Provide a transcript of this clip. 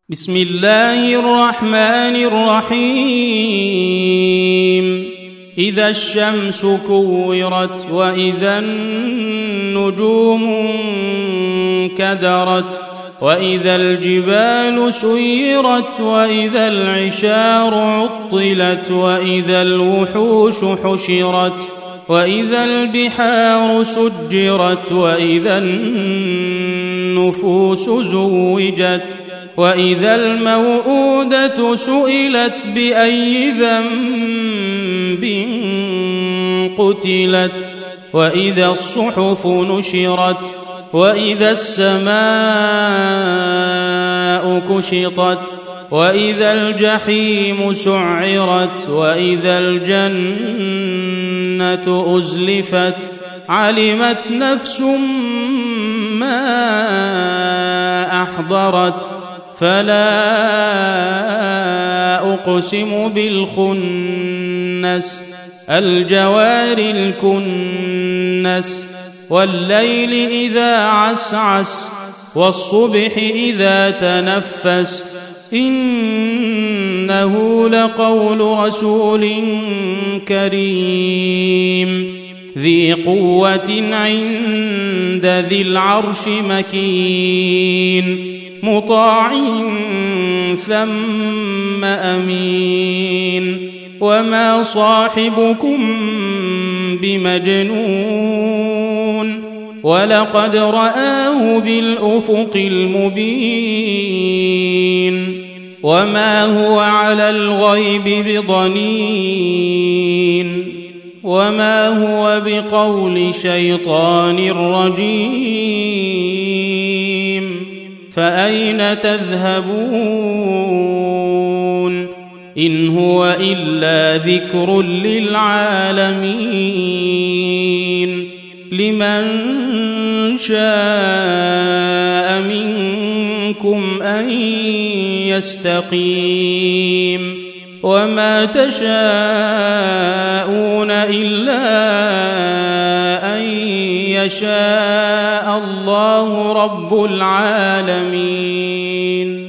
بسم الله الرحمن الرحيم إذا الشمس كورت وإذا النجوم انكدرت وإذا الجبال سيرت وإذا العشار عطلت وإذا الوحوش حشرت وإذا البحار سجرت وإذا النفوس زوجت وإذا الموءودة سئلت بأي ذنب قتلت وإذا الصحف نشرت وإذا السماء كشطت وإذا الجحيم سعرت وإذا الجنة أزلفت علمت نفس ما أحضرت فلا أقسم بالخنس الجوار الكنس والليل إذا عسعس والصبح إذا تنفس إنه لقول رسول كريم ذي قوة عند ذي العرش مكين مطاع ثم أمين وما صاحبكم بمجنون ولقد رآه بالأفق المبين وما هو على الغيب بضنين وما هو بقول شيطان رجيم فأين تذهبون إن هو إلا ذكر للعالمين لمن شاء منكم أن يستقيم وما تشاءون إلا أن يشاء الله رب العالمين.